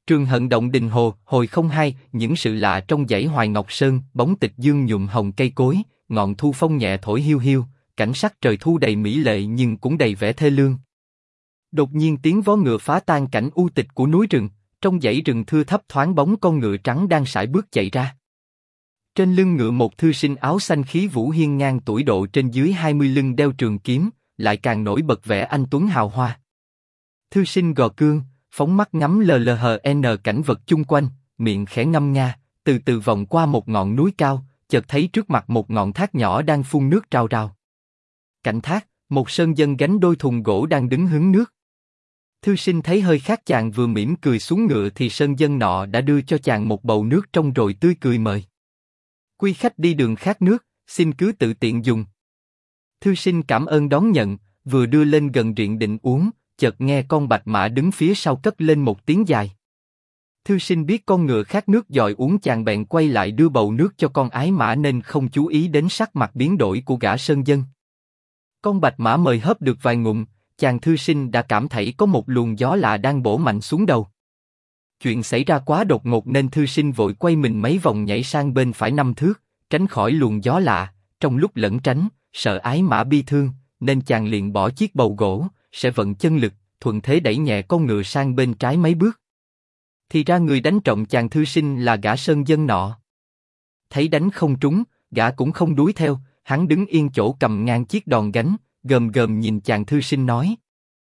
Trường Hận Động Đình Hồ, hồi 02, những sự lạ trong dãy Hoài Ngọc Sơn, bóng tịch dương nhuộm hồng cây cối, ngọn thu phong nhẹ thổi hiu hiu, cảnh sắc trời thu đầy mỹ lệ nhưng cũng đầy vẻ thê lương. Đột nhiên tiếng vó ngựa phá tan cảnh u tịch của núi rừng, trong dãy rừng thưa thấp thoáng bóng con ngựa trắng đang sải bước chạy ra. Trên lưng ngựa một thư sinh áo xanh khí vũ hiên ngang tuổi độ trên dưới 20 lưng đeo trường kiếm, lại càng nổi bật vẻ anh tuấn hào hoa. Thư sinh gò cương, phóng mắt ngắm LLHN cảnh vật chung quanh, miệng khẽ ngâm nga, từ từ vòng qua một ngọn núi cao, chợt thấy trước mặt một ngọn thác nhỏ đang phun nước rào rào. Cạnh thác, một sơn dân gánh đôi thùng gỗ đang đứng hứng nước. Thư sinh thấy hơi khát, chàng vừa mỉm cười xuống ngựa thì sơn dân nọ đã đưa cho chàng một bầu nước trong rồi tươi cười mời. Quý khách đi đường khát nước, xin cứ tự tiện dùng. Thư sinh cảm ơn đón nhận, vừa đưa lên gần riện định uống, chợt nghe con bạch mã đứng phía sau cất lên một tiếng dài. Thư sinh biết con ngựa khát nước dòi uống, chàng bèn quay lại đưa bầu nước cho con ái mã nên không chú ý đến sắc mặt biến đổi của gã sơn dân. Con bạch mã mời hớp được vài ngụm, chàng thư sinh đã cảm thấy có một luồng gió lạ đang bổ mạnh xuống đầu. Chuyện xảy ra quá đột ngột nên thư sinh vội quay mình mấy vòng nhảy sang bên phải 5 thước, tránh khỏi luồng gió lạ. Trong lúc lẩn tránh, sợ ái mã bi thương, nên chàng liền bỏ chiếc bầu gỗ, sẽ vận chân lực, thuận thế đẩy nhẹ con ngựa sang bên trái mấy bước. Thì ra người đánh trọng chàng thư sinh là gã sơn dân nọ. Thấy đánh không trúng, gã cũng không đuổi theo, hắn đứng yên chỗ cầm ngang chiếc đòn gánh, gờm gờm nhìn chàng thư sinh nói: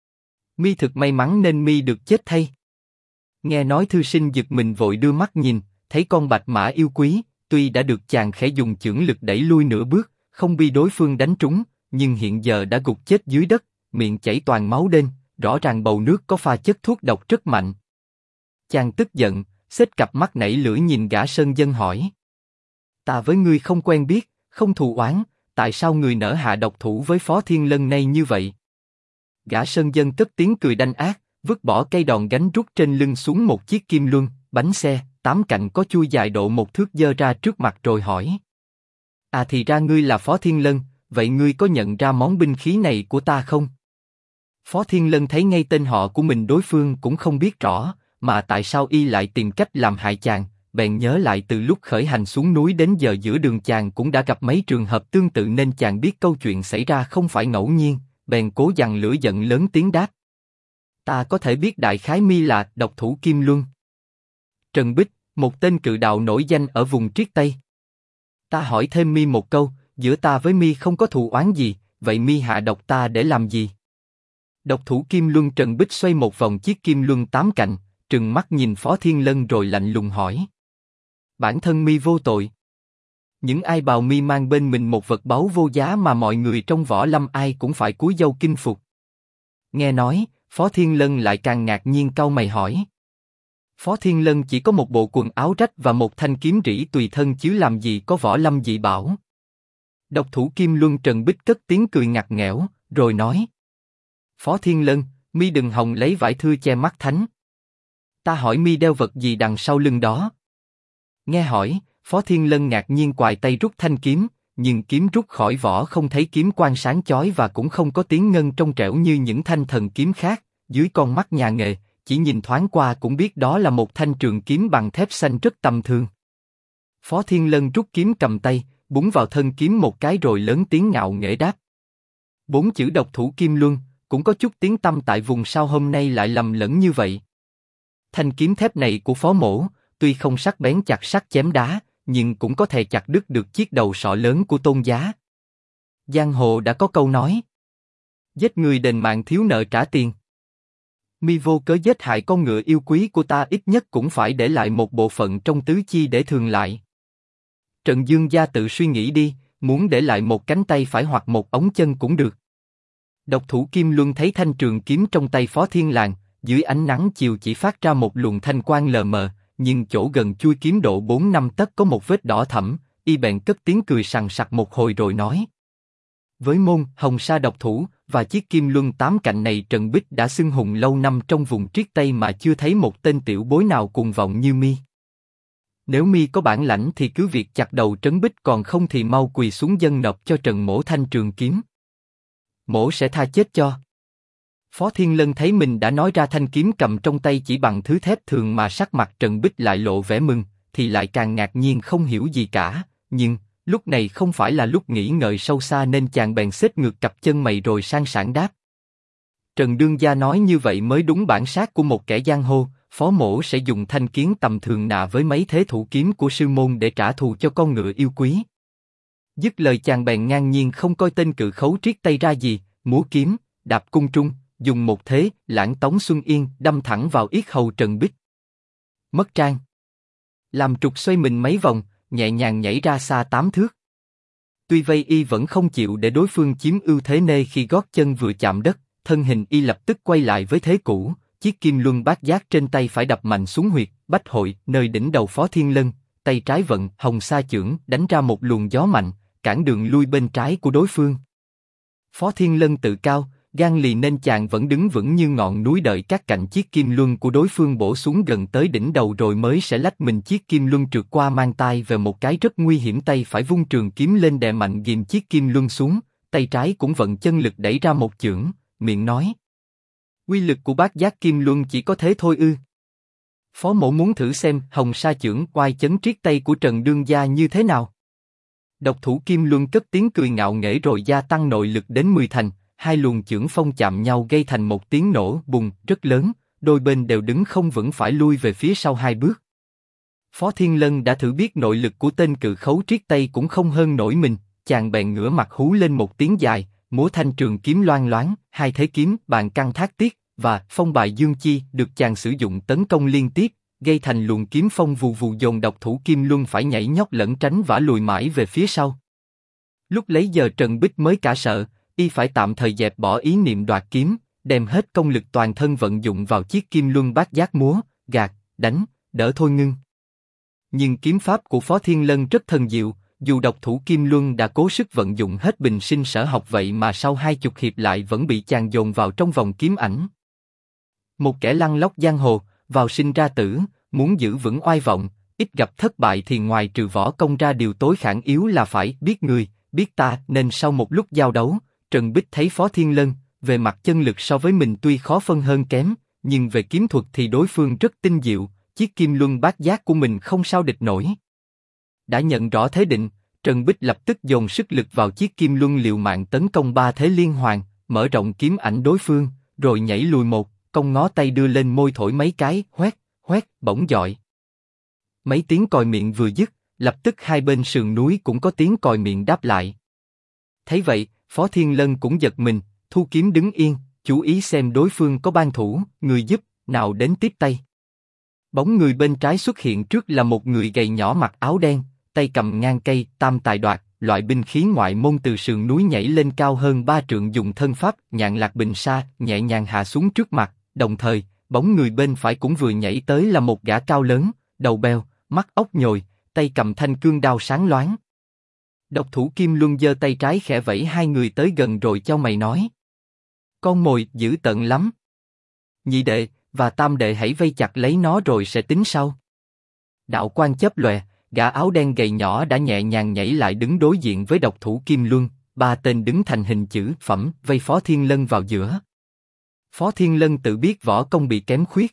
Mi thực may mắn nên mi được chết thay. Nghe nói thư sinh giật mình vội đưa mắt nhìn, thấy con bạch mã yêu quý, tuy đã được chàng khẽ dùng chưởng lực đẩy lui nửa bước, không bị đối phương đánh trúng, nhưng hiện giờ đã gục chết dưới đất, miệng chảy toàn máu đen, rõ ràng bầu nước có pha chất thuốc độc rất mạnh. Chàng tức giận, xếp cặp mắt nảy lửa nhìn gã sơn dân hỏi: Ta với ngươi không quen biết, không thù oán, tại sao người nỡ hạ độc thủ với Phó Thiên Lân này như vậy? Gã sơn dân cất tiếng cười đanh ác, vứt bỏ cây đòn gánh rút trên lưng xuống một chiếc kim luân, bánh xe, 8 cạnh có chui dài độ 1 thước giơ ra trước mặt rồi hỏi: À thì ra ngươi là Phó Thiên Lân, vậy ngươi có nhận ra món binh khí này của ta không? Phó Thiên Lân thấy ngay tên họ của mình đối phương cũng không biết rõ, mà tại sao y lại tìm cách làm hại chàng, bèn nhớ lại từ lúc khởi hành xuống núi đến giờ giữa đường chàng cũng đã gặp mấy trường hợp tương tự nên chàng biết câu chuyện xảy ra không phải ngẫu nhiên, bèn cố dằn lửa giận lớn tiếng đáp: Ta có thể biết đại khái mi là độc thủ Kim Luân. Trần Bích, một tên cự đạo nổi danh ở vùng Triết Tây. Ta hỏi thêm mi một câu, giữa ta với mi không có thù oán gì, vậy mi hạ độc ta để làm gì? Độc thủ Kim Luân. Trần Bích xoay một vòng chiếc kim luân 8 cạnh, trừng mắt nhìn Phó Thiên Lân rồi lạnh lùng hỏi: Bản thân mi vô tội. Những ai bào mi mang bên mình một vật báu vô giá mà mọi người trong võ lâm ai cũng phải cúi dâu kinh phục. Nghe nói, Phó Thiên Lân lại càng ngạc nhiên cau mày hỏi: Phó Thiên Lân chỉ có một bộ quần áo rách và một thanh kiếm rỉ tùy thân chứ làm gì có võ lâm dị bảo. Độc thủ Kim Luân. Trần Bích cất tiếng cười ngặt nghẽo, rồi nói: Phó Thiên Lân, mi đừng hòng lấy vải thưa che mắt thánh. Ta hỏi mi đeo vật gì đằng sau lưng đó? Nghe hỏi, Phó Thiên Lân ngạc nhiên quài tay rút thanh kiếm, nhưng kiếm rút khỏi vỏ không thấy kiếm quang sáng chói và cũng không có tiếng ngân trong trẻo như những thanh thần kiếm khác. Dưới con mắt nhà nghề, chỉ nhìn thoáng qua cũng biết đó là một thanh trường kiếm bằng thép xanh rất tầm thường. Phó Thiên Lân rút kiếm cầm tay, búng vào thân kiếm một cái rồi lớn tiếng ngạo nghễ đáp: 4 chữ độc thủ Kim Luân, cũng có chút tiếng tăm tại vùng sao hôm nay lại lầm lẫn như vậy. Thanh kiếm thép này của Phó Mỗ, tuy không sắc bén chặt sắt chém đá, nhưng cũng có thể chặt đứt được chiếc đầu sọ lớn của Tôn Giá. Giang hồ đã có câu nói: giết người đền mạng thiếu nợ trả tiền. Mi vô cớ giết hại con ngựa yêu quý của ta, ít nhất cũng phải để lại một bộ phận trong tứ chi để thường lại. Trần Dương gia tự suy nghĩ đi, muốn để lại một cánh tay phải hoặc một ống chân cũng được. Độc thủ Kim Luân thấy thanh trường kiếm trong tay Phó Thiên Làng, dưới ánh nắng chiều chỉ phát ra một luồng thanh quang lờ mờ, nhưng chỗ gần chui kiếm độ 4-5 tấc có một vết đỏ thẫm, y bèn cất tiếng cười sằng sặc một hồi rồi nói: Với môn Hồng Sa độc thủ và chiếc kim luân 8 cạnh này, Trần Bích đã xưng hùng lâu năm trong vùng Triết Tây mà chưa thấy một tên tiểu bối nào cuồng vọng như mi. Nếu mi có bản lãnh thì cứ việc chặt đầu Trấn Bích, còn không thì mau quỳ xuống dâng nộp cho Trần Mỗ thanh trường kiếm. Mỗ sẽ tha chết cho. Phó Thiên Lân thấy mình đã nói ra thanh kiếm cầm trong tay chỉ bằng thứ thép thường mà sắc mặt Trần Bích lại lộ vẻ mừng, thì lại càng ngạc nhiên không hiểu gì cả, nhưng lúc này không phải là lúc nghĩ ngợi sâu xa nên chàng bèn xếp ngược cặp chân mày rồi sang sảng đáp. Trần đương gia nói như vậy mới đúng bản sắc của một kẻ giang hồ, Phó mỗ sẽ dùng thanh kiếm tầm thường nạ với mấy thế thủ kiếm của sư môn để trả thù cho con ngựa yêu quý. Dứt lời chàng bèn ngang nhiên không coi tên cự khấu triết tay ra gì, múa kiếm, đạp cung trung, dùng một thế lãng tống xuân yên đâm thẳng vào yết hầu Trần Bích. Mất trang. Làm trục xoay mình mấy vòng, nhẹ nhàng nhảy ra xa 8 thước. Tuy vây y vẫn không chịu để đối phương chiếm ưu thế nê khi gót chân vừa chạm đất, thân hình y lập tức quay lại với thế cũ, chiếc kim luân bát giác trên tay phải đập mạnh xuống huyệt bách hội nơi đỉnh đầu Phó Thiên Lân, tay trái vận hồng sa chưởng đánh ra một luồng gió mạnh, cản đường lui bên trái của đối phương. Phó Thiên Lân tự cao, gan lì nên chàng vẫn đứng vững như ngọn núi đợi các cạnh chiếc kim luân của đối phương bổ xuống gần tới đỉnh đầu rồi mới sẽ lách mình chiếc kim luân trượt qua mang tai về một cái rất nguy hiểm, tay phải vung trường kiếm lên đè mạnh ghìm chiếc kim luân xuống, tay trái cũng vận chân lực đẩy ra một chưởng, miệng nói: uy lực của bát giác kim luân chỉ có thế thôi ư? Phó mỗ muốn thử xem hồng sa chưởng oai chấn triết tay của Trần đương gia như thế nào. Độc thủ kim luân cất tiếng cười ngạo nghễ rồi gia tăng nội lực đến 10 thành, hai luồng chưởng phong chạm nhau gây thành một tiếng nổ bùng rất lớn, đôi bên đều đứng không vững phải lui về phía sau 2 bước. Phó Thiên Lân đã thử biết nội lực của tên cự khấu triết tay cũng không hơn nổi mình, chàng bèn ngửa mặt hú lên một tiếng dài, múa thanh trường kiếm loang loáng, hai thế kiếm bàn căng thác tiết và phong bài dương chi được chàng sử dụng tấn công liên tiếp, gây thành luồng kiếm phong vù vù dồn độc thủ kim luân phải nhảy nhót lẫn tránh vả lùi mãi về phía sau. Lúc lấy giờ Trần Bích mới cả sợ, y phải tạm thời dẹp bỏ ý niệm đoạt kiếm, đem hết công lực toàn thân vận dụng vào chiếc kim luân bát giác múa, gạt, đánh, đỡ thôi ngưng. Nhưng kiếm pháp của Phó Thiên Lân rất thần diệu, dù độc thủ kim luân đã cố sức vận dụng hết bình sinh sở học vậy mà sau 20 hiệp lại vẫn bị chàng dồn vào trong vòng kiếm ảnh. Một kẻ lăn lóc giang hồ, vào sinh ra tử, muốn giữ vững oai vọng, ít gặp thất bại thì ngoài trừ võ công ra điều tối khản yếu là phải biết người, biết ta, nên sau một lúc giao đấu, Trần Bích thấy Phó Thiên Lân, về mặt chân lực so với mình tuy khó phân hơn kém, nhưng về kiếm thuật thì đối phương rất tinh diệu, chiếc kim luân bát giác của mình không sao địch nổi. Đã nhận rõ thế định, Trần Bích lập tức dồn sức lực vào chiếc kim luân liều mạng tấn công 3 thế liên hoàn, mở rộng kiếm ảnh đối phương, rồi nhảy lùi một, cong ngó tay đưa lên môi thổi mấy cái, hoét, hoét, bỗng dọi. Mấy tiếng còi miệng vừa dứt, lập tức hai bên sườn núi cũng có tiếng còi miệng đáp lại. Thấy vậy, Phó Thiên Lân cũng giật mình, thu kiếm đứng yên, chú ý xem đối phương có ban thủ, người giúp, nào đến tiếp tay. Bóng người bên trái xuất hiện trước là một người gầy nhỏ mặc áo đen, tay cầm ngang cây, tam tài đoạt, loại binh khí ngoại môn từ sườn núi nhảy lên cao hơn 3 trượng dùng thân pháp, nhạn lạc bình sa, nhẹ nhàng hạ xuống trước mặt, đồng thời, bóng người bên phải cũng vừa nhảy tới là một gã cao lớn, đầu beo, mắt ốc nhồi, tay cầm thanh cương đao sáng loáng. Độc thủ kim luân giơ tay trái khẽ vẫy hai người tới gần rồi chau mày nói: con mồi dữ tợn lắm. Nhị đệ và tam đệ hãy vây chặt lấy nó rồi sẽ tính sau. Đạo quang chớp lòe, gã áo đen gầy nhỏ đã nhẹ nhàng nhảy lại đứng đối diện với độc thủ kim luân, 3 tên đứng thành hình chữ phẩm vây Phó Thiên Lân vào giữa. Phó Thiên Lân tự biết võ công bị kém khuyết.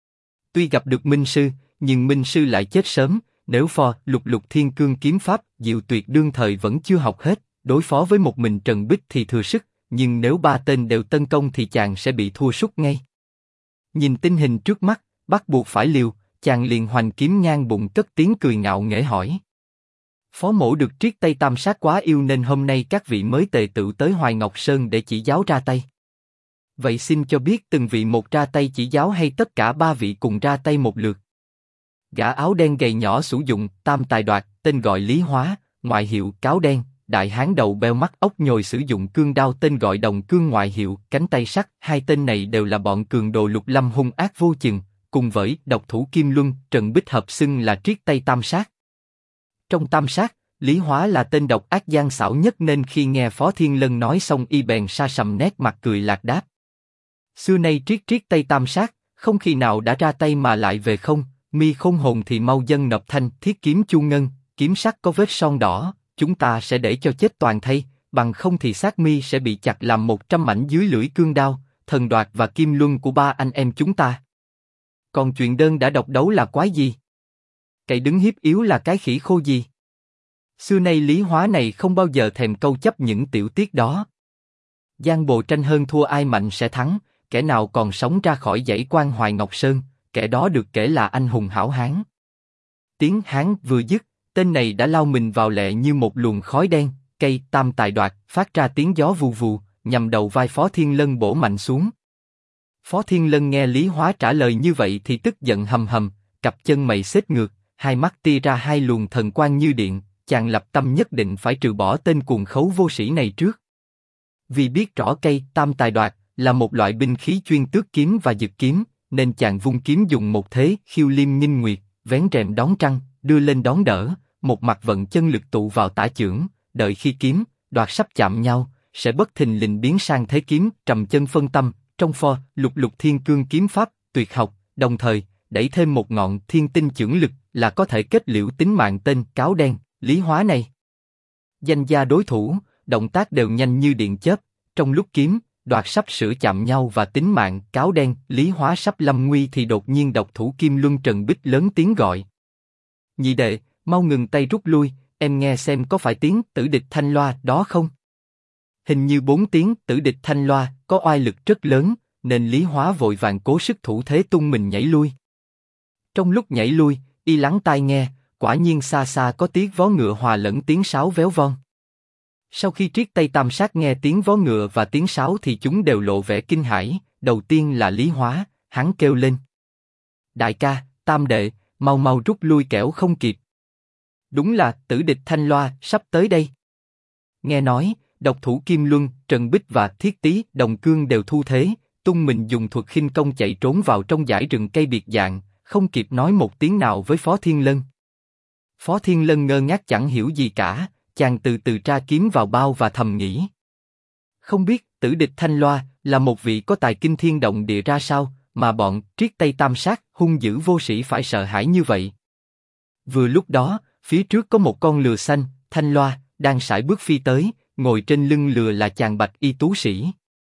Tuy gặp được Minh Sư, nhưng Minh Sư lại chết sớm, nếu Phò lục lục thiên cương kiếm pháp diệu tuyệt đương thời vẫn chưa học hết, đối phó với một mình Trần Bích thì thừa sức, nhưng nếu 3 tên đều tấn công thì chàng sẽ bị thua sút ngay. Nhìn tình hình trước mắt, bắt buộc phải liều, chàng liền hoành kiếm ngang bụng cất tiếng cười ngạo nghễ hỏi: Phó mỗ được triết tay tam sát quá yêu nên hôm nay các vị mới tề tựu tới Hoài Ngọc Sơn để chỉ giáo ra tay. Vậy xin cho biết từng vị một ra tay chỉ giáo hay tất cả 3 vị cùng ra tay một lượt? Gã áo đen gầy nhỏ sử dụng tam tài đoạt, tên gọi Lý Hóa, ngoại hiệu Cáo Đen, đại hán đầu beo mắt ốc nhồi sử dụng cương đao tên gọi Đồng Cương ngoại hiệu Cánh Tay Sắt. Hai tên này đều là bọn cường đồ lục lâm hung ác vô chừng, cùng với độc thủ Kim Luân, Trần Bích hợp xưng là triết tay tam sát. Trong tam sát, Lý Hóa là tên độc ác gian xảo nhất nên khi nghe Phó Thiên Lân nói xong y bèn sa sầm nét mặt cười lạc đáp: xưa nay triết tay tam sát, không khi nào đã ra tay mà lại về không. Mi khôn hồn thì mau dâng nộp thanh thiết kiếm chu ngân, kiếm sắc có vết son đỏ, chúng ta sẽ để cho chết toàn thây, bằng không thì xác mi sẽ bị chặt làm 100 mảnh dưới lưỡi cương đao, thần đoạt và kim luân của ba anh em chúng ta. Còn chuyện đơn đã độc đấu là quái gì? Cậy đứng hiếp yếu là cái khỉ khô gì? Xưa nay Lý Hóa này không bao giờ thèm câu chấp những tiểu tiết đó. Giang Bồ tranh hơn thua ai mạnh sẽ thắng, kẻ nào còn sống ra khỏi dãy quan Hoài Ngọc Sơn, kẻ đó được kể là anh hùng hảo hán. Tiếng hán vừa dứt, tên này đã lao mình vào lẹ như một luồng khói đen, cây tam tài đoạt phát ra tiếng gió vù vù, nhằm đầu vai Phó Thiên Lân bổ mạnh xuống. Phó Thiên Lân nghe Lý Hóa trả lời như vậy thì tức giận hầm hầm, cặp chân mày xếp ngược, hai mắt tia ra hai luồng thần quang như điện, chàng lập tâm nhất định phải trừ bỏ tên cuồng khấu vô sĩ này trước. Vì biết rõ cây tam tài đoạt là một loại binh khí chuyên tước kiếm và giật kiếm, nên chàng vung kiếm dùng một thế khiêu liêm nghinh nguyệt, vén rèm đón trăng, đưa lên đón đỡ, một mặt vận chân lực tụ vào tả chưởng, đợi khi kiếm đoạt sắp chạm nhau, sẽ bất thình lình biến sang thế kiếm trầm chân phân tâm, trong pho lục lục thiên cương kiếm pháp tuyệt học, đồng thời đẩy thêm một ngọn thiên tinh chưởng lực là có thể kết liễu tính mạng tên cáo đen Lý Hóa này. Danh gia đối thủ, động tác đều nhanh như điện chớp, trong lúc kiếm đoạt sắp sửa chạm nhau và tính mạng cáo đen Lý Hóa sắp lâm nguy thì đột nhiên độc thủ Kim Luân Trần Bích lớn tiếng gọi: "Nhị đệ, mau ngừng tay rút lui, em nghe xem có phải tiếng Tử Địch Thanh Loa đó không?" Hình như 4 tiếng Tử Địch Thanh Loa có oai lực rất lớn, nên Lý Hóa vội vàng cố sức thủ thế tung mình nhảy lui. Trong lúc nhảy lui, y lắng tai nghe, quả nhiên xa xa có tiếng vó ngựa hòa lẫn tiếng sáo véo von. Sau khi triết Tây Tam Sát nghe tiếng vó ngựa và tiếng sáo thì chúng đều lộ vẻ kinh hãi. Đầu tiên là Lý Hóa, hắn kêu lên: "Đại ca, Tam đệ, mau mau rút lui kẻo không kịp. Đúng là Tử Địch Thanh Loa sắp tới đây." Nghe nói, độc thủ Kim Luân, Trần Bích và Thiết Tý, Đồng Cương đều thu thế, tung mình dùng thuật khinh công chạy trốn vào trong dãy rừng cây biệt dạng, không kịp nói một tiếng nào với Phó Thiên Lân. Phó Thiên Lân ngơ ngác chẳng hiểu gì cả, chàng từ từ tra kiếm vào bao và thầm nghĩ: không biết Tử Địch Thanh Loa là một vị có tài kinh thiên động địa ra sao, mà bọn triết Tây Tam Sát hung dữ vô sĩ phải sợ hãi như vậy. Vừa lúc đó, phía trước có một con lừa xanh, Thanh Loa, đang sải bước phi tới, ngồi trên lưng lừa là chàng Bạch Y tú sĩ.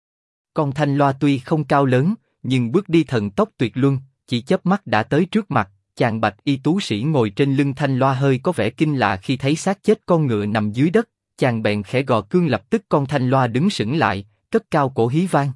Con Thanh Loa tuy không cao lớn, nhưng bước đi thần tốc tuyệt luân, chỉ chớp mắt đã tới trước mặt. Chàng Bạch Y tú sĩ ngồi trên lưng Thanh Loa hơi có vẻ kinh lạ khi thấy xác chết con ngựa nằm dưới đất, chàng bèn khẽ gò cương, lập tức con Thanh Loa đứng sững lại, cất cao cổ hí vang.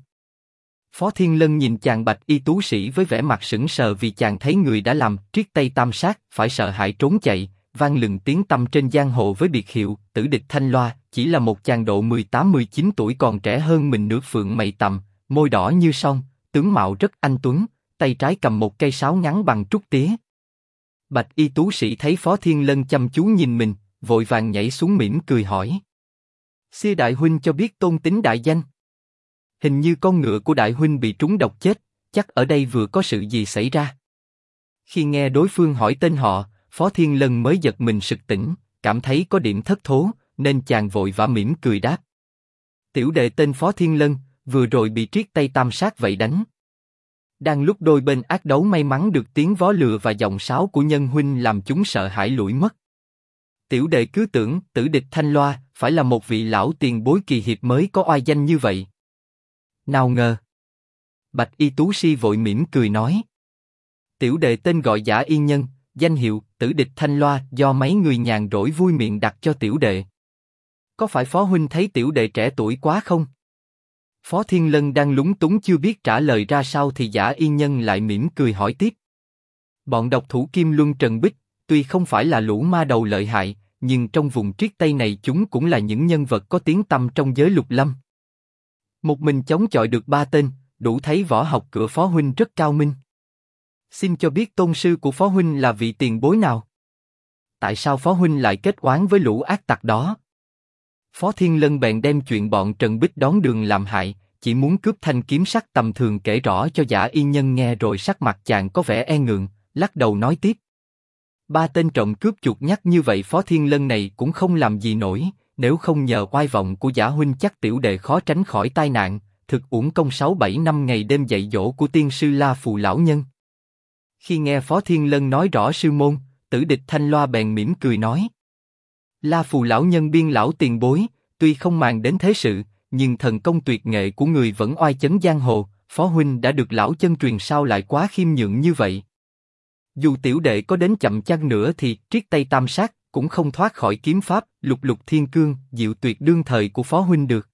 Phó Thiên Lân nhìn chàng Bạch Y tú sĩ với vẻ mặt sững sờ vì chàng thấy người đã làm triết Tây Tam Sát phải sợ hãi trốn chạy, vang lừng tiếng tăm trên giang hồ với biệt hiệu Tử Địch Thanh Loa, chỉ là một chàng độ 18-19 tuổi còn trẻ hơn mình nửa phượng mày tầm, môi đỏ như son, tướng mạo rất anh tuấn, tay trái cầm một cây sáo ngắn bằng trúc tía. Bạch Y tú sĩ thấy Phó Thiên Lân chăm chú nhìn mình, vội vàng nhảy xuống mỉm cười hỏi: "Xưa đại huynh cho biết tôn tính đại danh? Hình như con ngựa của đại huynh bị trúng độc chết, chắc ở đây vừa có sự gì xảy ra?" Khi nghe đối phương hỏi tên họ, Phó Thiên Lân mới giật mình sực tỉnh, cảm thấy có điểm thất thố, nên chàng vội vã mỉm cười đáp: "Tiểu đệ tên Phó Thiên Lân, vừa rồi bị triết Tây Tam Sát vậy đánh. Đang lúc đôi bên ác đấu, may mắn được tiếng vó lừa và giọng sáo của nhân huynh làm chúng sợ hãi lủi mất. Tiểu đệ cứ tưởng Tử Địch Thanh Loa phải là một vị lão tiền bối kỳ hiệp mới có oai danh như vậy. Nào ngờ." Bạch Y tú sĩ vội mỉm cười nói: "Tiểu đệ tên gọi Giả Yên Nhân, danh hiệu Tử Địch Thanh Loa do mấy người nhàn rỗi vui miệng đặt cho tiểu đệ. Có phải Phó huynh thấy tiểu đệ trẻ tuổi quá không?" Phó Thiên Lân đang lúng túng chưa biết trả lời ra sao thì Giả Yên Nhân lại mỉm cười hỏi tiếp: "Bọn độc thủ Kim Luân Trần Bích tuy không phải là lũ ma đầu lợi hại, nhưng trong vùng triết Tây này chúng cũng là những nhân vật có tiếng tăm trong giới lục lâm. Một mình chống chọi được 3 tên, đủ thấy võ học của Phó huynh rất cao minh. Xin cho biết tôn sư của Phó huynh là vị tiền bối nào? Tại sao Phó huynh lại kết oán với lũ ác tặc đó?" Phó Thiên Lân bèn đem chuyện bọn Trần Bích đón đường làm hại, chỉ muốn cướp thanh kiếm sắt tầm thường kể rõ cho Giả Yên Nhân nghe, rồi sắc mặt chàng có vẻ e ngượng, lắc đầu nói tiếp: "3 tên trộm cướp chuột nhắt như vậy Phó Thiên Lân này cũng không làm gì nổi, nếu không nhờ oai vọng của Giả huynh chắc tiểu đệ khó tránh khỏi tai nạn, thực uổng công 6-7 năm ngày đêm dạy dỗ của tiên sư La Phù lão nhân." Khi nghe Phó Thiên Lân nói rõ sư môn, Tử Địch Thanh Loa bèn mỉm cười nói: "La Phù lão nhân biên lão tiền bối, tuy không màng đến thế sự, nhưng thần công tuyệt nghệ của người vẫn oai chấn giang hồ, phó huynh đã được lão chân truyền sao lại quá khiêm nhượng như vậy? Dù tiểu đệ có đến chậm chăng nữa thì triết tây tam sát cũng không thoát khỏi kiếm pháp lục lục thiên cương diệu tuyệt đương thời của phó huynh được.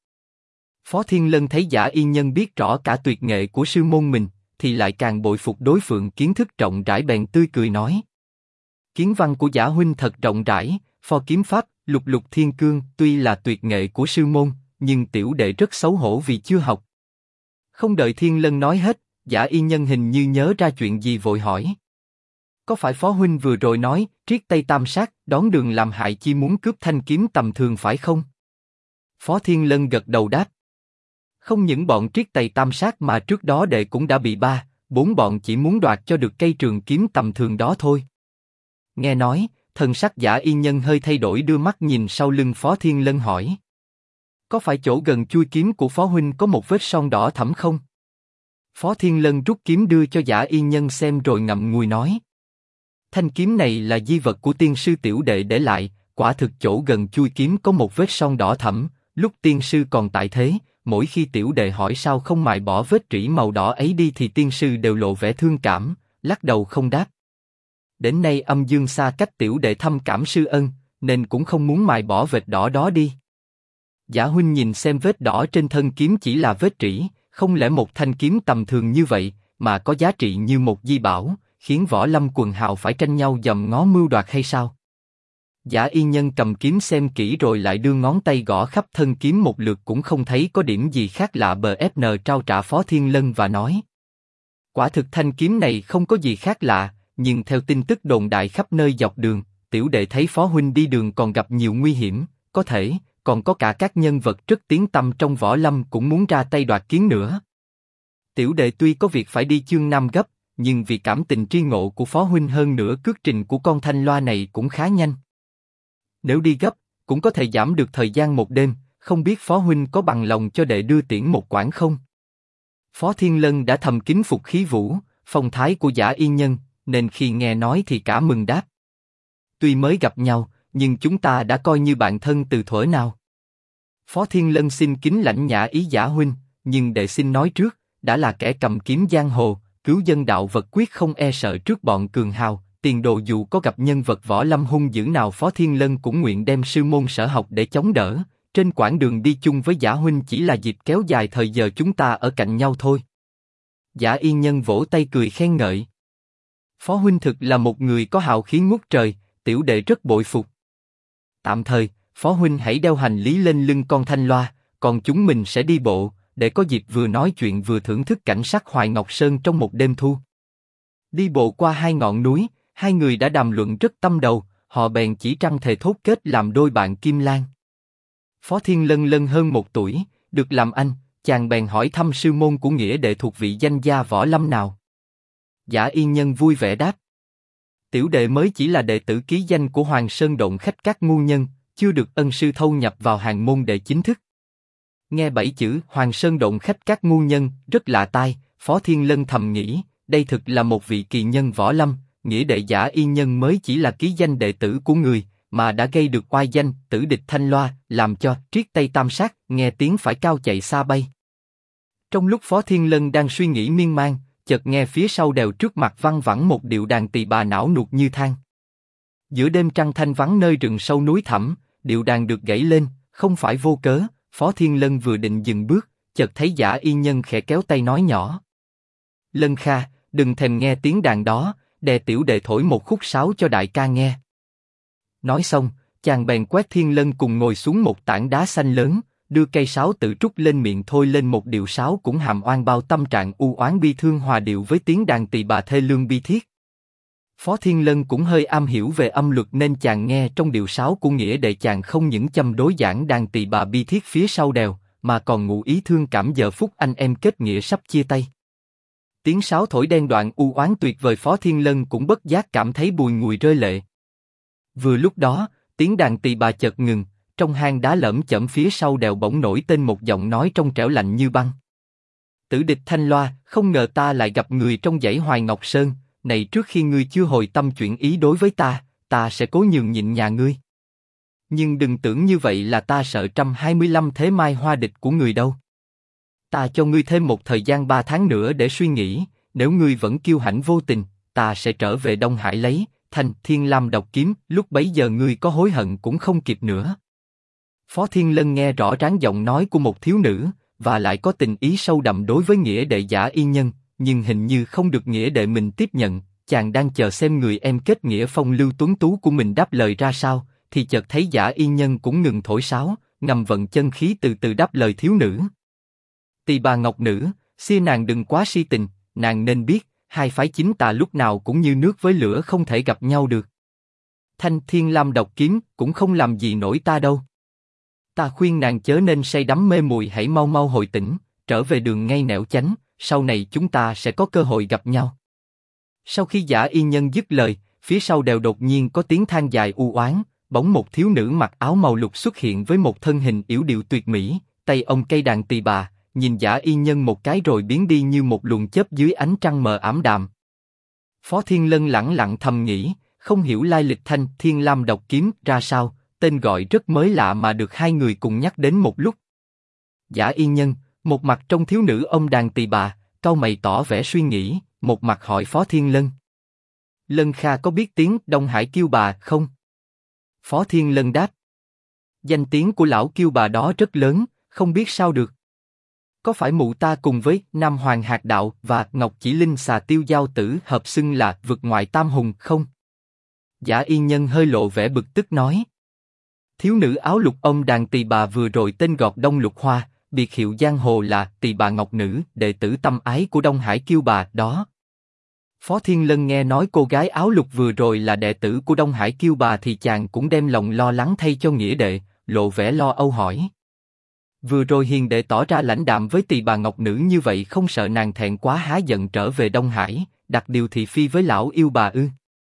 Phó Thiên Lân thấy Giả Y Nhân biết rõ cả tuyệt nghệ của sư môn mình, thì lại càng bội phục đối phương kiến thức rộng rãi, bèn tươi cười nói: Kiến văn của Giả huynh thật rộng rãi, phò kiếm pháp lục lục thiên cương tuy là tuyệt nghệ của sư môn, nhưng tiểu đệ rất xấu hổ vì chưa học. Không đợi Thiên Lân nói hết, Giả Y Nhân hình như nhớ ra chuyện gì vội hỏi: Có phải phó huynh vừa rồi nói triết tây tam sát đón đường làm hại chi muốn cướp thanh kiếm tầm thường phải không? Phó Thiên Lân gật đầu đáp: Không những bọn triết tây tam sát mà trước đó đệ cũng đã bị 3, 4 bọn chỉ muốn đoạt cho được cây trường kiếm tầm thường đó thôi. Nghe nói, thần sắc Giả Y Nhân hơi thay đổi, đưa mắt nhìn sau lưng Phó Thiên Lân hỏi: Có phải chỗ gần chui kiếm của phó huynh có một vết son đỏ thẫm không? Phó Thiên Lân rút kiếm đưa cho Giả Y Nhân xem rồi ngậm ngùi nói: Thanh kiếm này là di vật của tiên sư tiểu đệ để lại, quả thực chỗ gần chui kiếm có một vết son đỏ thẫm. Lúc tiên sư còn tại thế, mỗi khi tiểu đệ hỏi sao không mài bỏ vết rỉ màu đỏ ấy đi thì tiên sư đều lộ vẻ thương cảm, lắc đầu không đáp. Đến nay âm dương xa cách, tiểu đệ thâm cảm sư ân, nên cũng không muốn mài bỏ vệt đỏ đó đi. Giả huynh nhìn xem vết đỏ trên thân kiếm chỉ là vết rỉ, không lẽ một thanh kiếm tầm thường như vậy mà có giá trị như một di bảo, khiến võ lâm quần hào phải tranh nhau dòm ngó mưu đoạt hay sao? Giả Y Nhân cầm kiếm xem kỹ rồi lại đưa ngón tay gõ khắp thân kiếm một lượt cũng không thấy có điểm gì khác lạ, BFN trao trả Phó Thiên Lân và nói: Quả thực thanh kiếm này không có gì khác lạ, nhưng theo tin tức đồn đại khắp nơi dọc đường, tiểu đệ thấy phó huynh đi đường còn gặp nhiều nguy hiểm, có thể còn có cả các nhân vật rất tiếng tăm trong võ lâm cũng muốn ra tay đoạt kiếm nữa. Tiểu đệ tuy có việc phải đi Chương Nam gấp, nhưng vì cảm tình tri ngộ của phó huynh, hơn nữa cước trình của con thanh loa này cũng khá nhanh. Nếu đi gấp, cũng có thể giảm được thời gian một đêm, không biết phó huynh có bằng lòng cho đệ đưa tiễn một quãng không? Phó Thiên Lân đã thầm kính phục khí vũ, phong thái của Giả Y Nhân, nên khi nghe nói thì cả mừng đáp: Tuy mới gặp nhau, nhưng chúng ta đã coi như bạn thân từ thuở nào. Phó Thiên Lân xin kính lãnh nhã ý Giả huynh, nhưng đệ xin nói trước, đã là kẻ cầm kiếm giang hồ, cứu dân đạo vật quyết không e sợ trước bọn cường hào. Tiền đồ dù có gặp nhân vật võ lâm hung dữ nào, Phó Thiên Lân cũng nguyện đem sư môn sở học để chống đỡ. Trên quãng đường đi chung với Giả huynh chỉ là dịp kéo dài thời giờ chúng ta ở cạnh nhau thôi. Giả Y Nhân vỗ tay cười khen ngợi: Phó huynh thực là một người có hào khí ngút trời, tiểu đệ rất bội phục. Tạm thời, phó huynh hãy đeo hành lý lên lưng con thanh loa, còn chúng mình sẽ đi bộ, để có dịp vừa nói chuyện vừa thưởng thức cảnh sắc Hoài Ngọc Sơn trong một đêm thu. Đi bộ qua 2 ngọn núi, hai người đã đàm luận rất tâm đầu, họ bèn chỉ trăng thề thốt kết làm đôi bạn kim lan. Phó Thiên Lân lân hơn 1 tuổi, được làm anh, chàng bèn hỏi thăm sư môn của nghĩa đệ thuộc vị danh gia võ lâm nào. Giả Y Nhân vui vẻ đáp: Tiểu đệ mới chỉ là đệ tử ký danh của Hoàng Sơn Động Khách Các ngu nhân, chưa được ân sư thâu nhập vào hàng môn đệ chính thức. Nghe 7 chữ Hoàng Sơn Động Khách Các ngu nhân rất lạ tai, Phó Thiên Lân thầm nghĩ, đây thực là một vị kỳ nhân võ lâm, nghĩa đệ Giả Y Nhân mới chỉ là ký danh đệ tử của người, mà đã gây được oai danh tử địch thanh loa, làm cho triết tây tam sát nghe tiếng phải cao chạy xa bay. Trong lúc Phó Thiên Lân đang suy nghĩ miên man, chợt nghe phía sau đèo trước mặt văng vẳng một điệu đàn tỳ bà não nuột như than. Giữa đêm trăng thanh vắng nơi rừng sâu núi thẳm, điệu đàn được gảy lên, không phải vô cớ. Phó Thiên Lân vừa định dừng bước, chợt thấy Giả Y Nhân khẽ kéo tay nói nhỏ: Lân Kha, đừng thèm nghe tiếng đàn đó, đè tiểu đệ thổi một khúc sáo cho đại ca nghe. Nói xong, chàng bèn quét Thiên Lân cùng ngồi xuống một tảng đá xanh lớn, đưa cây sáo tự trúc lên miệng thôi lên một điệu sáo cũng hàm oan bao tâm trạng u oán bi thương hòa điệu với tiếng đàn tỳ bà thê lương bi thiết. Phó Thiên Lân cũng hơi am hiểu về âm luật nên chàng nghe trong điệu sáo của nghĩa đệ chàng không những châm đối giảng đàn tỳ bà bi thiết phía sau đèo, mà còn ngụ ý thương cảm giờ phút anh em kết nghĩa sắp chia tay. Tiếng sáo thổi đen đoạn u oán tuyệt vời, Phó Thiên Lân cũng bất giác cảm thấy bùi ngùi rơi lệ. Vừa lúc đó, tiếng đàn tỳ bà chợt ngừng, trong hang đá lởm chởm phía sau đèo bỗng nổi tên một giọng nói trong trẻo lạnh như băng: Tử địch thanh loa, không ngờ ta lại gặp người trong dãy Hoài Ngọc Sơn. Này, trước khi ngươi chưa hồi tâm chuyển ý đối với ta, ta sẽ cố nhường nhịn nhà ngươi. Nhưng đừng tưởng như vậy là ta sợ 125 thế mai hoa địch của người đâu. Ta cho ngươi thêm một thời gian 3 tháng nữa để suy nghĩ, nếu ngươi vẫn kiêu hãnh vô tình, ta sẽ trở về Đông Hải lấy Thanh Thiên Lam độc kiếm, lúc bấy giờ ngươi có hối hận cũng không kịp nữa. Phó Thiên Lân nghe rõ ràng giọng nói của một thiếu nữ, và lại có tình ý sâu đậm đối với nghĩa đệ Giả Y Nhân, nhưng hình như không được nghĩa đệ mình tiếp nhận. Chàng đang chờ xem người em kết nghĩa phong lưu tuấn tú của mình đáp lời ra sao, thì chợt thấy Giả Y Nhân cũng ngừng thổi sáo, ngầm vận chân khí từ từ đáp lời thiếu nữ. Tỳ bà ngọc nữ, xia nàng đừng quá si tình, nàng nên biết, hai phái chính tà lúc nào cũng như nước với lửa không thể gặp nhau được. Thanh Thiên Lam độc kiếm cũng không làm gì nổi ta đâu. Ta khuyên nàng chớ nên say đắm mê muội, hãy mau mau hồi tỉnh, trở về đường ngay nẻo chánh, sau này chúng ta sẽ có cơ hội gặp nhau. Sau khi Giả Y Nhân dứt lời, phía sau đèo đột nhiên có tiếng than dài u oán, bỗng một thiếu nữ mặc áo màu lục xuất hiện với một thân hình yểu điệu tuyệt mỹ, tay ôm cây đàn tỳ bà, nhìn Giả Y Nhân một cái rồi biến đi như một luồng chớp dưới ánh trăng mờ ảm đạm. Phó Thiên Lân lẳng lặng thầm nghĩ, không hiểu lai lịch Thanh Thiên Lam độc kiếm ra sao, tên gọi rất mới lạ mà được hai người cùng nhắc đến một lúc. Giả Y Nhân, một mặt trông thiếu nữ ôm đàn tỳ bà, cau mày tỏ vẻ suy nghĩ, một mặt hỏi Phó Thiên Lân. Lân Kha có biết tiếng Đông Hải Kiêu Bà không? Phó Thiên Lân đáp. Danh tiếng của lão Kiêu Bà đó rất lớn, không biết sao được. Có phải mụ ta cùng với Nam Hoàng Hạt Đạo và Ngọc Chỉ Linh Xà Tiêu Giao Tử hợp xưng là vực ngoại tam hùng không? Giả Y Nhân hơi lộ vẻ bực tức nói. Thiếu nữ áo lục ôm đàn tỳ bà vừa rồi tên gọt Đông Lục Hoa, biệt hiệu giang hồ là tỳ bà ngọc nữ, đệ tử tâm ái của Đông Hải Kiêu Bà đó. Phó Thiên Lân nghe nói cô gái áo lục vừa rồi là đệ tử của Đông Hải Kiêu Bà thì chàng cũng đem lòng lo lắng thay cho nghĩa đệ, lộ vẻ lo âu hỏi. Vừa rồi hiền đệ tỏ ra lãnh đạm với tỳ bà ngọc nữ như vậy, không sợ nàng thẹn quá há giận trở về Đông Hải, đặt điều thị phi với lão yêu bà ư?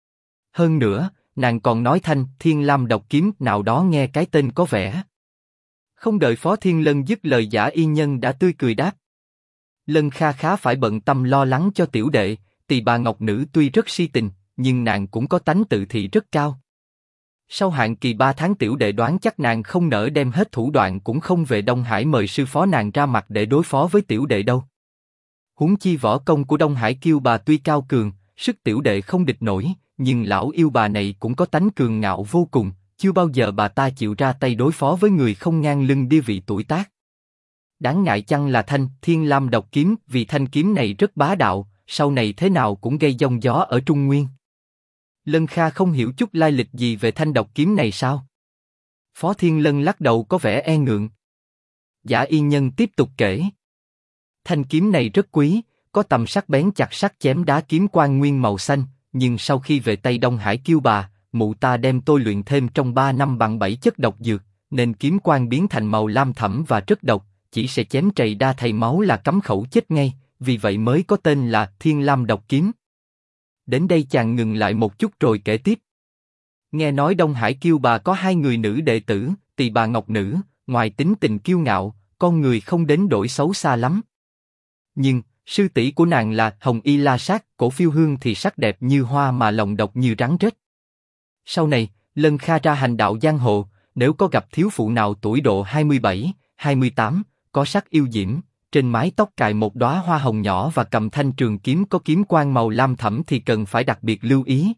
Hơn nữa, nàng còn nói Thanh Thiên Lam độc kiếm nào đó nghe cái tên có vẻ. Không đợi Phó Thiên Lân dứt lời, Giả Y Nhân đã tươi cười đáp. Lân Kha khá phải bận tâm lo lắng cho tiểu đệ, tỳ bà ngọc nữ tuy rất si tình, nhưng nàng cũng có tánh tự thị rất cao. Sau hạn kỳ 3 tháng tiểu đệ đoán chắc nàng không nỡ đem hết thủ đoạn cũng không về Đông Hải mời sư phó nàng ra mặt để đối phó với tiểu đệ đâu. Huống chi võ công của Đông Hải Kiêu Bà tuy cao cường, sức tiểu đệ không địch nổi, nhưng lão yêu bà này cũng có tánh cường ngạo vô cùng, chưa bao giờ bà ta chịu ra tay đối phó với người không ngang lưng địa vị tuổi tác. Đáng ngại chăng là Thanh Thiên Lam độc kiếm, vì thanh kiếm này rất bá đạo, sau này thế nào cũng gây giông gió ở Trung Nguyên. Lân Kha không hiểu chút lai lịch gì về thanh độc kiếm này sao? Phó Thiên Lân lắc đầu có vẻ e ngượng. Giả Y Nhân tiếp tục kể. Thanh kiếm này rất quý, có tầm sắc bén chặt sắc chém đá kiếm quang nguyên màu xanh, nhưng sau khi về Tây Đông Hải Kiêu Bà, mụ ta đem tôi luyện thêm trong 3 năm bằng 7 chất độc dược, nên kiếm quang biến thành màu lam thẫm và rất độc, chỉ sẽ chém trầy đa thầy máu là cắm khẩu chết ngay, vì vậy mới có tên là Thiên Lam độc kiếm. Đến đây chàng ngừng lại một chút rồi kể tiếp. Nghe nói Đông Hải Kiêu Bà có 2 người nữ đệ tử, tỳ bà ngọc nữ, ngoài tính tình kiêu ngạo, con người không đến đổi xấu xa lắm. Nhưng sư tỷ của nàng là Hồng Y La Sát, cổ phiêu hương thì sắc đẹp như hoa mà lòng độc như rắn rết. Sau này, Lân Kha ra hành đạo giang hồ, nếu có gặp thiếu phụ nào tuổi độ 27, 28, có sắc yêu diễm, trên mái tóc cài một đóa hoa hồng nhỏ và cầm thanh trường kiếm có kiếm quang màu lam thẫm thì cần phải đặc biệt lưu ý.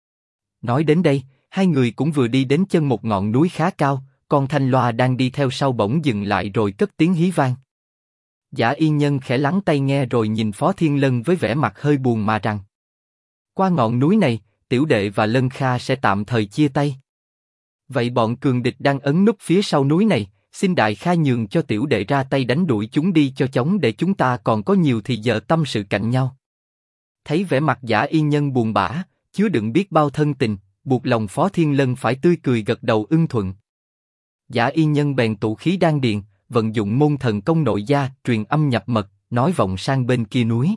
Nói đến đây, hai người cũng vừa đi đến chân một ngọn núi khá cao, con thanh loa đang đi theo sau bỗng dừng lại rồi cất tiếng hí vang. Giả Y Nhân khẽ lắng tai nghe rồi nhìn Phó Thiên Lân với vẻ mặt hơi buồn mà rằng: qua ngọn núi này, tiểu đệ và Lân Kha sẽ tạm thời chia tay. Vậy bọn cường địch đang ẩn núp phía sau núi này, xin đại kha nhường cho tiểu đệ ra tay đánh đuổi chúng đi cho chóng để chúng ta còn có nhiều thì giờ tâm sự cạnh nhau. Thấy vẻ mặt Giả Y Nhân buồn bã, chứa đựng biết bao thân tình, buộc lòng Phó Thiên Lân phải tươi cười gật đầu ưng thuận. Giả Y Nhân bèn tụ khí đan điền, vận dụng môn thần công nội gia, truyền âm nhập mật, nói vọng sang bên kia núi.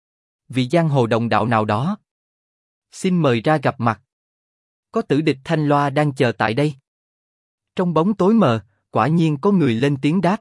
Vị giang hồ đồng đạo nào đó, xin mời ra gặp mặt. Có tử địch thanh loa đang chờ tại đây. Trong bóng tối mờ, quả nhiên có người lên tiếng đáp.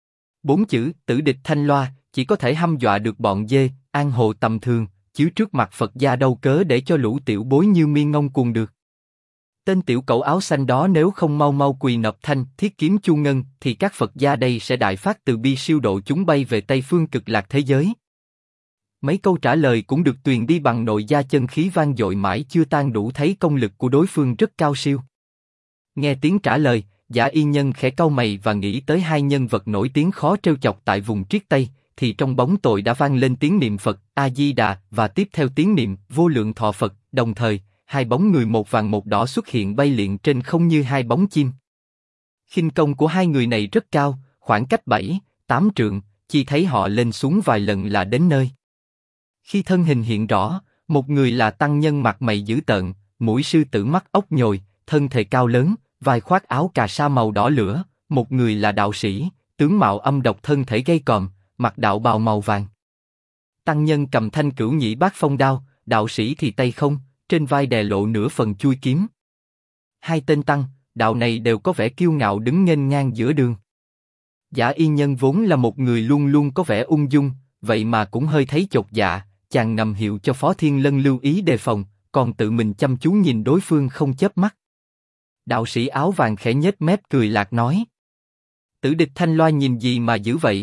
4 chữ tử địch thanh loa chỉ có thể hăm dọa được bọn dê an hồ tầm thường, chứ trước mặt Phật gia đâu cớ để cho lũ tiểu bối như Miên Ngông cuồng được. Tên tiểu cẩu áo xanh đó nếu không mau mau quỳ nộp thanh thiết kiếm chu ngân thì các Phật gia đây sẽ đại phát từ bi siêu độ chúng bay về Tây phương cực lạc thế giới. Mấy câu trả lời cũng được truyền đi bằng nội gia chân khí vang dội mãi chưa tan đủ thấy công lực của đối phương rất cao siêu. Nghe tiếng trả lời, Giả Y Nhân khẽ cau mày và nghĩ tới hai nhân vật nổi tiếng khó trêu chọc tại vùng Triết Tây, thì trong bóng tối đã vang lên tiếng niệm Phật A Di Đà và tiếp theo tiếng niệm Vô Lượng Thọ Phật. Đồng thời, hai bóng người một vàng một đỏ xuất hiện bay liệng trên không như hai bóng chim. Khinh công của hai người này rất cao, khoảng cách 7-8 trượng, chỉ thấy họ lên xuống vài lần là đến nơi. Khi thân hình hiện rõ, một người là tăng nhân mặt mày dữ tợn, mũi sư tử mắt ốc nhồi, thân thể cao lớn, vai khoác áo cà sa màu đỏ lửa; một người là đạo sĩ, tướng mạo âm độc, thân thể gay còm, mặc đạo bào màu vàng. Tăng nhân cầm thanh cửu nhĩ bát phong đao, đạo sĩ thì tay không, trên vai đè lộ nửa phần chuôi kiếm. Hai tên tăng, đạo này đều có vẻ kiêu ngạo đứng nghênh ngang giữa đường. Giả Y Nhân vốn là một người luôn luôn có vẻ ung dung, vậy mà cũng hơi thấy chột dạ, chàng ngầm hiệu cho Phó Thiên Lân lưu ý đề phòng, còn tự mình chăm chú nhìn đối phương không chớp mắt. Đạo sĩ áo vàng khẽ nhếch mép cười lạc nói: Tử địch Thanh Loa nhìn gì mà dữ vậy?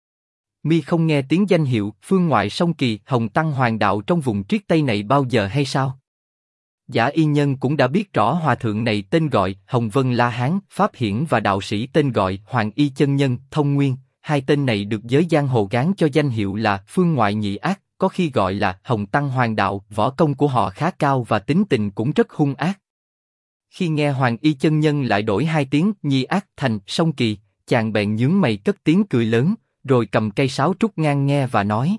Mi không nghe tiếng danh hiệu phương ngoại song kỳ Hồng Tăng Hoàng Đạo trong vùng Triết Tây này bao giờ hay sao? Giả Y Nhân cũng đã biết rõ hòa thượng này tên gọi Hồng Vân La Hán, Pháp Hiển, và đạo sĩ tên gọi Hoàng Y Chân Nhân, Thông Nguyên. Hai tên này được giới giang hồ gán cho danh hiệu là phương ngoại nhị ác, có khi gọi là Hồng Tăng Hoàng Đạo. Võ công của họ khá cao và tính tình cũng rất hung ác. Khi nghe Hoàng Y Chân Nhân lại đổi hai tiếng nhi ác thành song kỳ, chàng bèn nhướng mày cất tiếng cười lớn, rồi cầm cây sáo trúc ngang nghe và nói: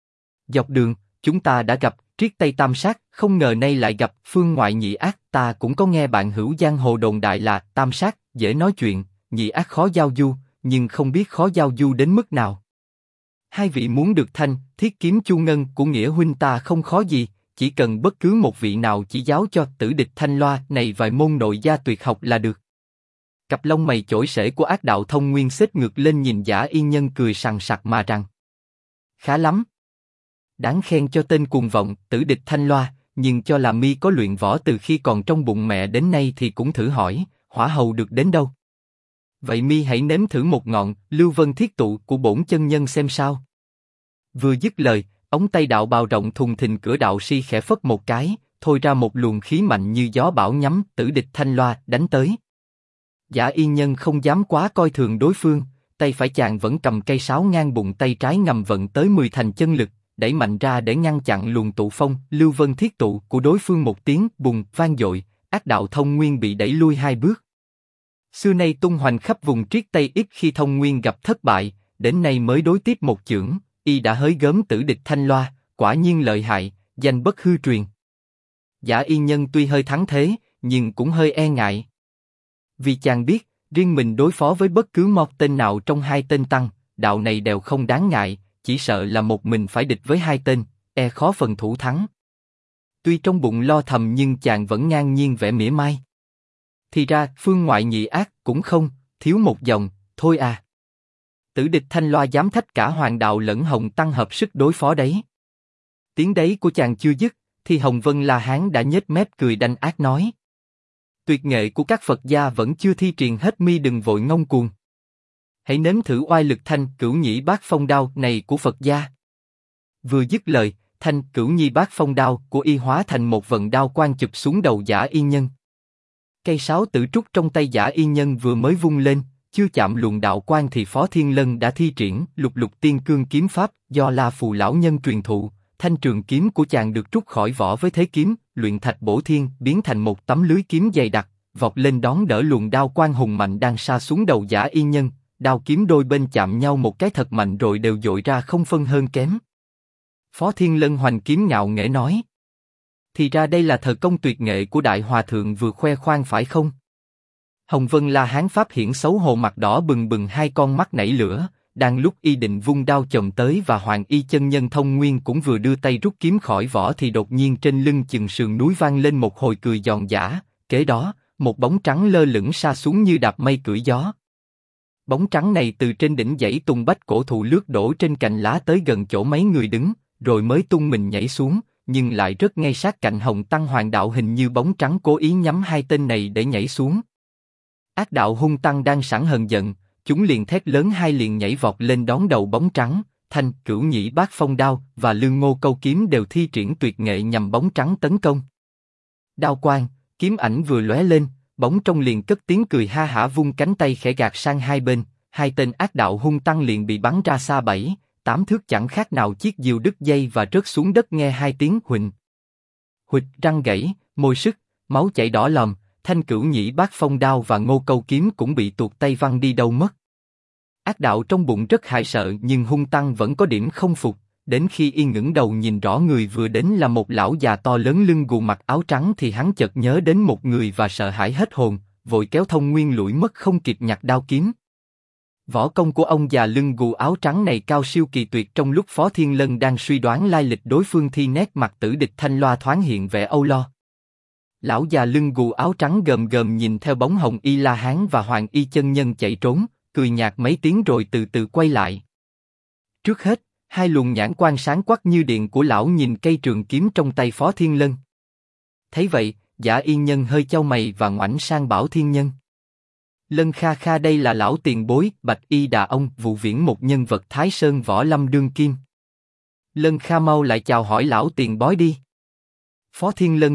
Dọc đường, chúng ta đã gặp Triết Tây Tam Sát, không ngờ nay lại gặp phương ngoại nhị ác. Ta cũng có nghe bạn hữu giang hồ đồn đại là Tam Sát dễ nói chuyện, nhị ác khó giao du, nhưng không biết khó giao du đến mức nào. Hai vị muốn được thanh thiết kiếm chu ngân của nghĩa huynh ta không khó gì, chỉ cần bất cứ một vị nào chỉ giáo cho tử địch Thanh Loa này vài môn nội gia tuyệt học là được. Cặp lông mày chổi xể của ác đạo Thông Nguyên xếch ngược lên nhìn Giả Y Nhân cười sằng sặc mà rằng: Khá lắm. Đáng khen cho tên cuồng vọng tử địch Thanh Loa, nhưng cho là mi có luyện võ từ khi còn trong bụng mẹ đến nay thì cũng thử hỏi, hỏa hầu được đến đâu. Vậy mi hãy nếm thử một ngọn Lưu Vân Thiết Tụ của bổn chân nhân xem sao. Vừa dứt lời, ống tay đạo bào rộng thùng thình cửa đạo si khẽ phất một cái, thôi ra một luồng khí mạnh như gió bão nhắm tử địch Thanh Loa đánh tới. Giả Y Nhân không dám quá coi thường đối phương, tay phải chàng vẫn cầm cây sáo ngang bụng, tay trái ngầm vận tới 10 thành chân lực, đẩy mạnh ra để ngăn chặn luồng tụ phong Lưu Vân Thiết Tụ của đối phương. Một tiếng bùng vang dội, ác đạo Thông Nguyên bị đẩy lui hai bước. Xưa nay tung hoành khắp vùng Triết Tây, ít khi Thông Nguyên gặp thất bại, đến nay mới đối tiếp một chưởng, y đã hới gớm tử địch Thanh Loa, quả nhiên lợi hại, danh bất hư truyền. Giả Y Nhân tuy hơi thắng thế, nhưng cũng hơi e ngại. Vì chàng biết, riêng mình đối phó với bất cứ một tên nào trong hai tên tăng, đạo này đều không đáng ngại, chỉ sợ là một mình phải địch với hai tên, e khó phần thủ thắng. Tuy trong bụng lo thầm nhưng chàng vẫn ngang nhiên vẻ mỉa mai. Thì ra, phương ngoại nhị ác cũng không thiếu một dòng, thôi à. Tử địch Thanh Loa dám thách cả Hoàng Đạo lẫn Hồng Tăng hợp sức đối phó đấy. Tiếng đấy của chàng chưa dứt, thì Hồng Vân La Hán đã nhếch mép cười đanh ác nói: Tuyệt nghệ của các Phật gia vẫn chưa thi triển hết, mi đừng vội ngông cuồng. Hãy nếm thử oai lực thanh cửu nhĩ bát phong đao này của Phật gia. Vừa dứt lời, thanh cửu nhi bát phong đao của y hóa thành một vận đao quang chụp xuống đầu Giả Y Nhân. Cây sáo tử trúc trong tay Giả Y Nhân vừa mới vung lên, chưa chạm luồng đạo quang thì Phó Thiên Lân đã thi triển lục lục tiên cương kiếm pháp do La Phù lão nhân truyền thụ. Thanh trường kiếm của chàng được rút khỏi vỏ với thế kiếm luyện thạch bổ thiên, biến thành một tấm lưới kiếm dày đặc, vọt lên đón đỡ luồng đao quang hùng mạnh đang sa xuống đầu Giả Y Nhân. Đao kiếm đôi bên chạm nhau một cái thật mạnh rồi đều dội ra không phân hơn kém. Phó Thiên Lân hoành kiếm ngạo nghễ nói: Thì ra đây là thời công tuyệt nghệ của đại hòa thượng vừa khoe khoang phải không? Hồng Vân La Hán Pháp Hiển xấu hổ mặt đỏ bừng bừng, hai con mắt nảy lửa, đang lúc y định vung đao chồng tới và Hoàng Y Chân Nhân Thông Nguyên cũng vừa đưa tay rút kiếm khỏi vỏ thì đột nhiên trên lưng chừng sườn núi vang lên một hồi cười giòn giã, kế đó, một bóng trắng lơ lửng sa xuống như đạp mây cưỡi gió. Bóng trắng này từ trên đỉnh dãy tùng bách cổ thụ lướt đổ trên cành lá tới gần chỗ mấy người đứng, rồi mới tung mình nhảy xuống, nhưng lại rất ngay sát cạnh Hồng Tăng Hoàng đạo, hình như bóng trắng cố ý nhắm hai tên này để nhảy xuống. Ác đạo hung tăng đang sẵn hờn giận, chúng liền thét lớn hai liền nhảy vọt lên đón đầu bóng trắng. Thanh, Cửu Nhĩ Bát Phong Đao và Lương Ngô Câu Kiếm đều thi triển tuyệt nghệ nhằm bóng trắng tấn công. Đao quang, kiếm ảnh vừa lóe lên, bóng trong liền cất tiếng cười ha hả, vung cánh tay khẽ gạt sang hai bên, hai tên ác đạo hung tăng liền bị bắn ra xa 7-8 thước, chẳng khác nào chiếc diều đứt dây và rớt xuống đất nghe hai tiếng huỳnh. Huỵch, răng gãy, môi sứt, máu chảy đỏ lòm. Thanh, Cửu Nhĩ Bát Phong Đao và Ngô Câu Kiếm cũng bị tuột tay văng đi đâu mất. Ác đạo trong bụng rất hại sợ, nhưng hung tăng vẫn có điểm không phục. Đến khi y ngẩng đầu nhìn rõ người vừa đến là một lão già to lớn lưng gù mặc áo trắng thì hắn chợt nhớ đến một người và sợ hãi hết hồn, vội kéo Thông Nguyên lủi mất không kịp nhặt đao kiếm. Võ công của ông già lưng gù áo trắng này cao siêu kỳ tuyệt. Trong lúc Phó Thiên Lân đang suy đoán lai lịch đối phương thì nét mặt Tử Địch Thanh Loa thoáng hiện vẻ âu lo. Lão già lưng gù áo trắng gờm gờm nhìn theo bóng Hồng Y La Hán và Hoàng Y chân nhân chạy trốn, cười nhạt mấy tiếng rồi từ từ quay lại. Trước hết, hai luồng nhãn quan sáng quắc như điện của lão nhìn cây trường kiếm trong tay Phó Thiên Lân. Thấy vậy, Giả Yên Nhân hơi chau mày và ngoảnh sang bảo Thiên Nhân: Lân Kha Kha, đây là lão tiền bối Bạch Y Đà Ông, Vụ Viễn, một nhân vật Thái Sơn võ lâm đương kim. Lân Kha mau lại chào hỏi lão tiền bối đi. Phó Thiên Lân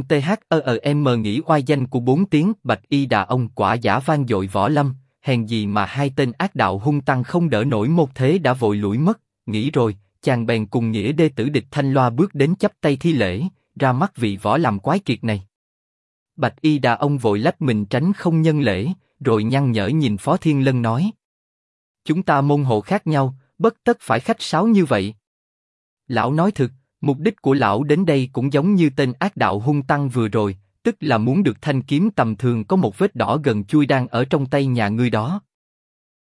THEM nghĩ oai danh của 4 tiếng Bạch Y Đà Ông quả giả vang dội võ lâm, hèn gì mà hai tên ác đạo hung tăng không đỡ nổi một thế đã vội lủi mất. Nghĩ rồi, chàng bèn cùng nghĩa đê Tử Địch Thanh Loa bước đến chắp tay thi lễ, ra mắt vị võ làm quái kiệt này. Bạch Y Đà Ông vội lách mình tránh không nhân lễ, rồi nhăn nhở nhìn Phó Thiên Lân nói: Chúng ta môn hộ khác nhau, bất tất phải khách sáo như vậy. Lão nói thực, mục đích của lão đến đây cũng giống như tên ác đạo hung tăng vừa rồi, tức là muốn được thanh kiếm tầm thường có một vết đỏ gần chuôi đang ở trong tay nhà ngươi đó.